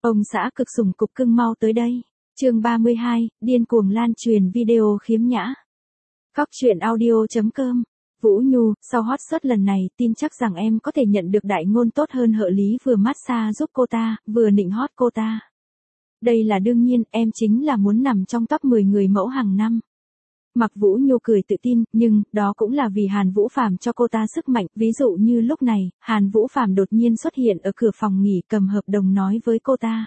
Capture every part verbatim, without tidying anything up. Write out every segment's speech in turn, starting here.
Ông xã cực sủng cục cưng mau tới đây. Chương ba mươi hai, điên cuồng lan truyền video khiếm nhã. Cóc truyện audio chấm com. Vũ Nhu, sau hot search lần này, tin chắc rằng em có thể nhận được đại ngôn tốt hơn Hợ Lý vừa massage giúp cô ta, vừa nịnh hót cô ta. Đây là đương nhiên, em chính là muốn nằm trong top mười người mẫu hàng năm. Mặc Vũ Nhu cười tự tin, nhưng, đó cũng là vì Hàn Vũ Phàm cho cô ta sức mạnh, ví dụ như lúc này, Hàn Vũ Phàm đột nhiên xuất hiện ở cửa phòng nghỉ cầm hợp đồng nói với cô ta.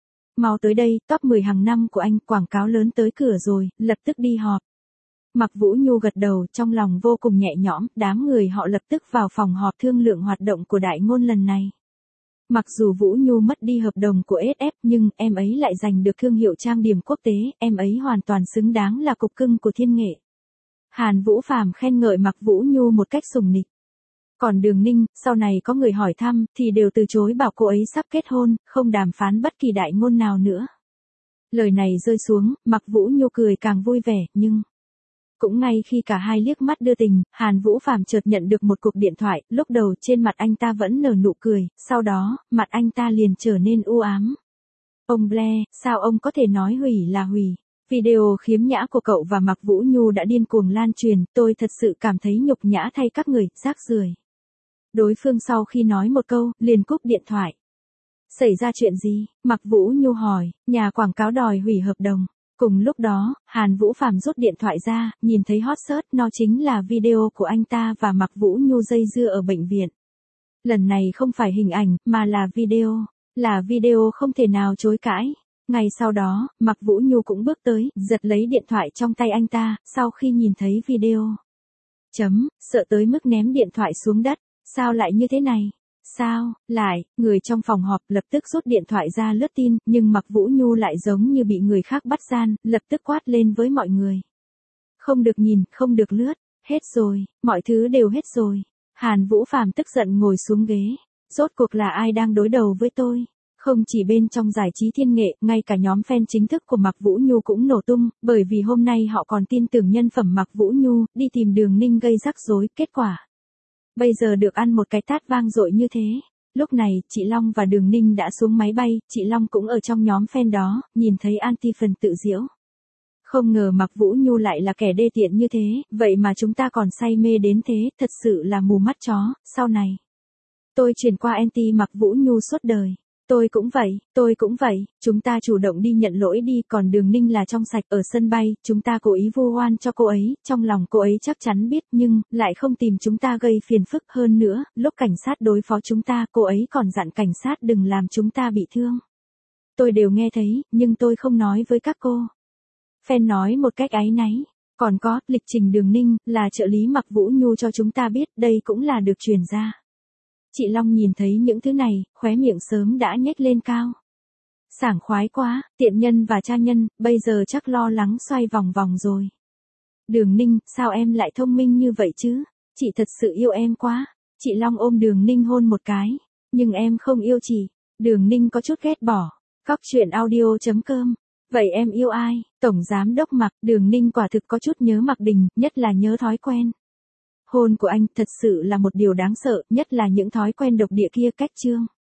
Mau tới đây, top mười hàng năm của anh, quảng cáo lớn tới cửa rồi, lập tức đi họp. Mặc Vũ Nhu gật đầu, trong lòng vô cùng nhẹ nhõm, đám người họ lập tức vào phòng họp thương lượng hoạt động của đại ngôn lần này. Mặc dù Vũ Nhu mất đi hợp đồng của ét ép nhưng em ấy lại giành được thương hiệu trang điểm quốc tế, em ấy hoàn toàn xứng đáng là cục cưng của thiên nghệ. Hàn Vũ Phàm khen ngợi Mặc Vũ Nhu một cách sùng nịch. Còn Đường Ninh, sau này có người hỏi thăm thì đều từ chối bảo cô ấy sắp kết hôn, không đàm phán bất kỳ đại ngôn nào nữa. Lời này rơi xuống, Mặc Vũ Nhu cười càng vui vẻ, nhưng... Cũng ngay khi cả hai liếc mắt đưa tình, Hàn Vũ Phàm chợt nhận được một cuộc điện thoại, lúc đầu trên mặt anh ta vẫn nở nụ cười, sau đó, mặt anh ta liền trở nên u ám. Ông Blair, sao ông có thể nói hủy là hủy? Video khiếm nhã của cậu và Mặc Vũ Nhu đã điên cuồng lan truyền, tôi thật sự cảm thấy nhục nhã thay các người, rác rưởi. Đối phương sau khi nói một câu, liền cúp điện thoại. Xảy ra chuyện gì? Mặc Vũ Nhu hỏi, nhà quảng cáo đòi hủy hợp đồng. Cùng lúc đó, Hàn Vũ Phàm rút điện thoại ra, nhìn thấy hot search, nó chính là video của anh ta và Mặc Vũ Nhu dây dưa ở bệnh viện. Lần này không phải hình ảnh, mà là video. Là video không thể nào chối cãi. Ngay sau đó, Mặc Vũ Nhu cũng bước tới, giật lấy điện thoại trong tay anh ta, sau khi nhìn thấy video. Chấm, sợ tới mức ném điện thoại xuống đất. Sao lại như thế này? Sao, lại, người trong phòng họp lập tức rút điện thoại ra lướt tin, nhưng Mặc Vũ Nhu lại giống như bị người khác bắt gian, lập tức quát lên với mọi người. Không được nhìn, không được lướt, hết rồi, mọi thứ đều hết rồi. Hàn Vũ Phàm tức giận ngồi xuống ghế. Rốt cuộc là ai đang đối đầu với tôi? Không chỉ bên trong giải trí thiên nghệ, ngay cả nhóm fan chính thức của Mặc Vũ Nhu cũng nổ tung, bởi vì hôm nay họ còn tin tưởng nhân phẩm Mặc Vũ Nhu, đi tìm Đường Ninh gây rắc rối, kết quả. Bây giờ được ăn một cái tát vang dội như thế. Lúc này, chị Long và Đường Ninh đã xuống máy bay, chị Long cũng ở trong nhóm fan đó, nhìn thấy anti phần tự giễu. Không ngờ Mặc Vũ Nhu lại là kẻ đê tiện như thế, vậy mà chúng ta còn say mê đến thế, thật sự là mù mắt chó, sau này. Tôi chuyển qua anti Mặc Vũ Nhu suốt đời. Tôi cũng vậy, tôi cũng vậy, chúng ta chủ động đi nhận lỗi đi, còn Đường Ninh là trong sạch. Ở sân bay, chúng ta cố ý vu oan cho cô ấy, trong lòng cô ấy chắc chắn biết, nhưng, lại không tìm chúng ta gây phiền phức hơn nữa, lúc cảnh sát đối phó chúng ta, cô ấy còn dặn cảnh sát đừng làm chúng ta bị thương. Tôi đều nghe thấy, nhưng tôi không nói với các cô. Fan nói một cách áy náy. Còn có, lịch trình Đường Ninh, là trợ lý Mặc Vũ Nhu cho chúng ta biết, đây cũng là được truyền ra. Chị Long nhìn thấy những thứ này, khóe miệng sớm đã nhếch lên cao. Sảng khoái quá, tiện nhân và cha nhân, bây giờ chắc lo lắng xoay vòng vòng rồi. Đường Ninh, sao em lại thông minh như vậy chứ? Chị thật sự yêu em quá. Chị Long ôm Đường Ninh hôn một cái. Nhưng em không yêu chị. Đường Ninh có chút ghét bỏ. Cóc truyện audio chấm com. Vậy em yêu ai? Tổng giám đốc Mặc. Đường Ninh quả thực có chút nhớ Mặc Đình, nhất là nhớ thói quen. Hôn của anh thật sự là một điều đáng sợ, nhất là những thói quen độc địa kia. Cách chương.